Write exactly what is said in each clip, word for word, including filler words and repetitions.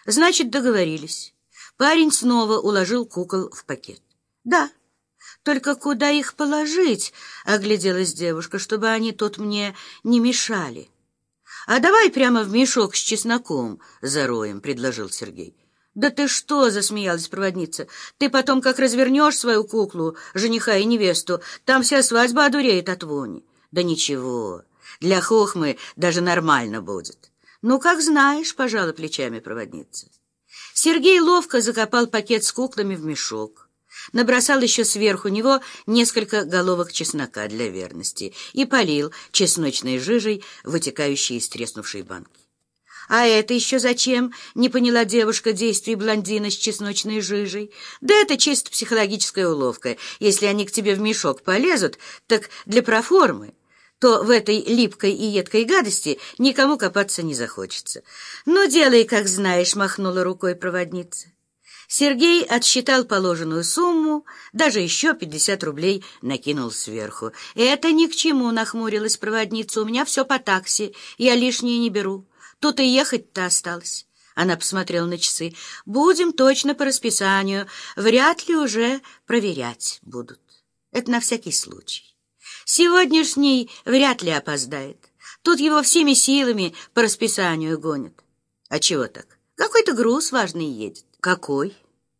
Значит, договорились. Парень снова уложил кукол в пакет. Да, только куда их положить? Огляделась девушка, чтобы они тут мне не мешали. А давай прямо в мешок с чесноком зароем, предложил Сергей. «Да ты что?» — засмеялась проводница. «Ты потом как развернешь свою куклу, жениха и невесту, там вся свадьба одуреет от вони». «Да ничего, для хохмы даже нормально будет». «Ну, как знаешь», — пожала плечами проводница. Сергей ловко закопал пакет с куклами в мешок, набросал еще сверху него несколько головок чеснока для верности и полил чесночной жижей, вытекающей из треснувшей банки. «А это еще зачем?» — не поняла девушка действий блондина с чесночной жижей. «Да это чисто психологическая уловка. Если они к тебе в мешок полезут, так для проформы, то в этой липкой и едкой гадости никому копаться не захочется». «Ну, делай, как знаешь», — махнула рукой проводница. Сергей отсчитал положенную сумму, даже еще пятьдесят рублей накинул сверху. «Это ни к чему», — нахмурилась проводница. «У меня все по такси, я лишнее не беру. Тут и ехать-то осталось». Она посмотрела на часы. «Будем точно по расписанию. Вряд ли уже проверять будут. Это на всякий случай. Сегодняшний вряд ли опоздает. Тут его всеми силами по расписанию гонят». «А чего так? Какой-то груз важный едет». «Какой?»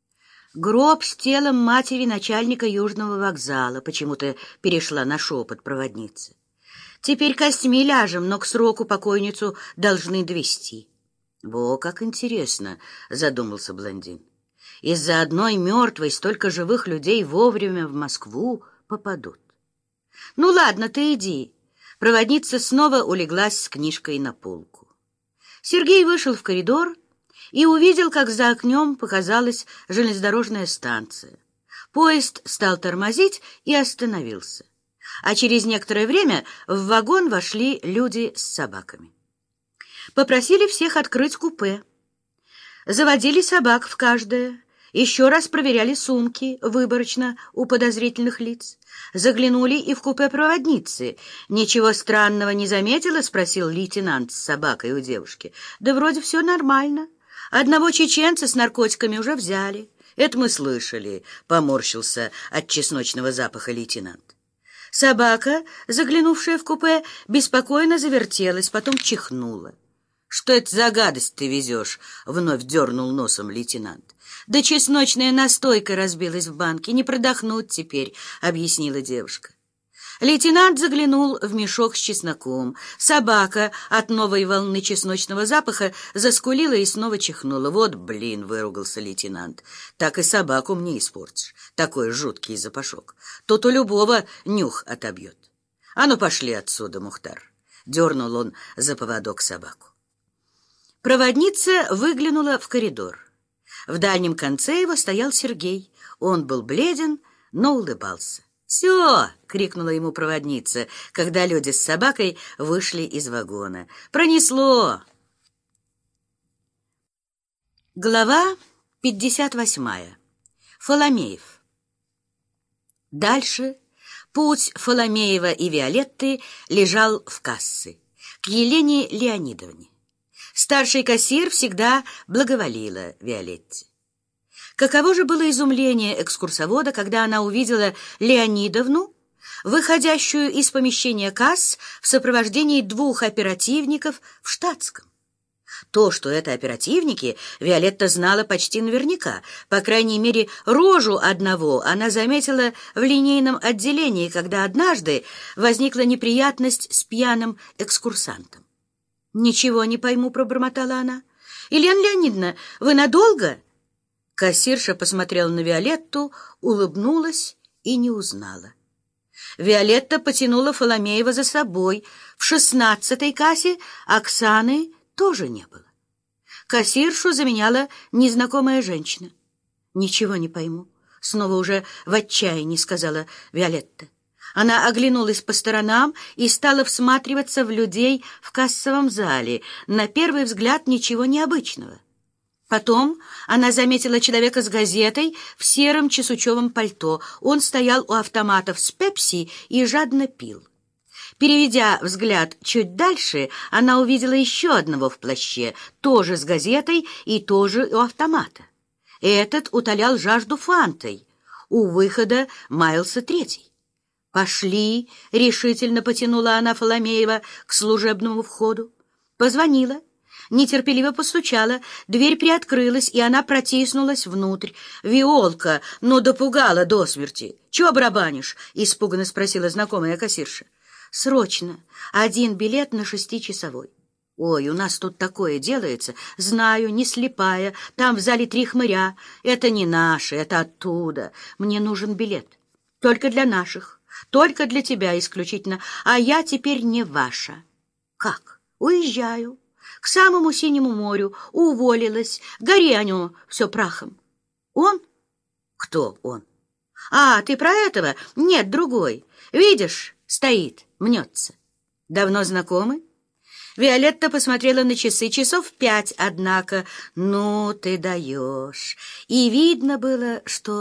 «Гроб с телом матери начальника Южного вокзала», почему-то перешла на шепот проводницы. «Теперь костьми ляжем, но к сроку покойницу должны довести». «Во, как интересно», — задумался блондин. «Из-за одной мертвой столько живых людей вовремя в Москву попадут». «Ну ладно, ты иди». Проводница снова улеглась с книжкой на полку. Сергей вышел в коридор и увидел, как за окном показалась железнодорожная станция. Поезд стал тормозить и остановился. А через некоторое время в вагон вошли люди с собаками. Попросили всех открыть купе. Заводили собак в каждое. Еще раз проверяли сумки выборочно у подозрительных лиц. Заглянули и в купе проводницы. «Ничего странного не заметила?» — спросил лейтенант с собакой у девушки. «Да вроде все нормально. Одного чеченца с наркотиками уже взяли». «Это мы слышали», — поморщился от чесночного запаха лейтенант. Собака, заглянувшая в купе, беспокойно завертелась, потом чихнула. «Что это за гадость ты везешь?» — вновь дернул носом лейтенант. «Да чесночная настойка разбилась в банке, не продохнуть теперь», — объяснила девушка. Лейтенант заглянул в мешок с чесноком. Собака от новой волны чесночного запаха заскулила и снова чихнула. «Вот блин!» — выругался лейтенант. «Так и собаку мне испортишь. Такой жуткий запашок. Тут у любого нюх отобьет. А ну пошли отсюда, Мухтар!» — дернул он за поводок собаку. Проводница выглянула в коридор. В дальнем конце его стоял Сергей. Он был бледен, но улыбался. «Все!» — крикнула ему проводница, когда люди с собакой вышли из вагона. «Пронесло!» Глава пятьдесят восьмая. Фоломеев. Дальше путь Фоломеева и Виолетты лежал в кассы, к Елене Леонидовне. Старший кассир всегда благоволила Виолетте. Каково же было изумление экскурсовода, когда она увидела Леонидовну, выходящую из помещения касс в сопровождении двух оперативников в штатском. То, что это оперативники, Виолетта знала почти наверняка. По крайней мере, рожу одного она заметила в линейном отделении, когда однажды возникла неприятность с пьяным экскурсантом. «Ничего не пойму», — пробормотала она. «Елена Леонидовна, вы надолго?» Кассирша посмотрела на Виолетту, улыбнулась и не узнала. Виолетта потянула Фоломеева за собой. В шестнадцатой кассе Оксаны тоже не было. Кассиршу заменяла незнакомая женщина. «Ничего не пойму», — снова уже в отчаянии сказала Виолетта. Она оглянулась по сторонам и стала всматриваться в людей в кассовом зале. На первый взгляд ничего необычного. Потом она заметила человека с газетой в сером чесучевом пальто. Он стоял у автоматов с пепси и жадно пил. Переведя взгляд чуть дальше, она увидела еще одного в плаще, тоже с газетой и тоже у автомата. Этот утолял жажду фантой. У выхода маялся третий. «Пошли!» — решительно потянула она Фоломеева к служебному входу. Позвонила, нетерпеливо постучала, дверь приоткрылась, и она протиснулась внутрь. «Виолка, ну допугала до смерти! Чего барабанишь?» — испуганно спросила знакомая кассирша. «Срочно! Один билет на шестичасовой». «Ой, у нас тут такое делается. Знаю, не слепая. Там в зале три хмыря. Это не наши, это оттуда. Мне нужен билет. Только для наших. Только для тебя исключительно. А я теперь не ваша». «Как? Уезжаю. К самому Синему морю. Уволилась. Гори оно все прахом». «Он? Кто он?» «А, ты про этого? Нет, другой. Видишь, стоит, мнется». «Давно знакомы?» Виолетта посмотрела на часы. Часов пять, однако. «Ну, ты даешь». И видно было, что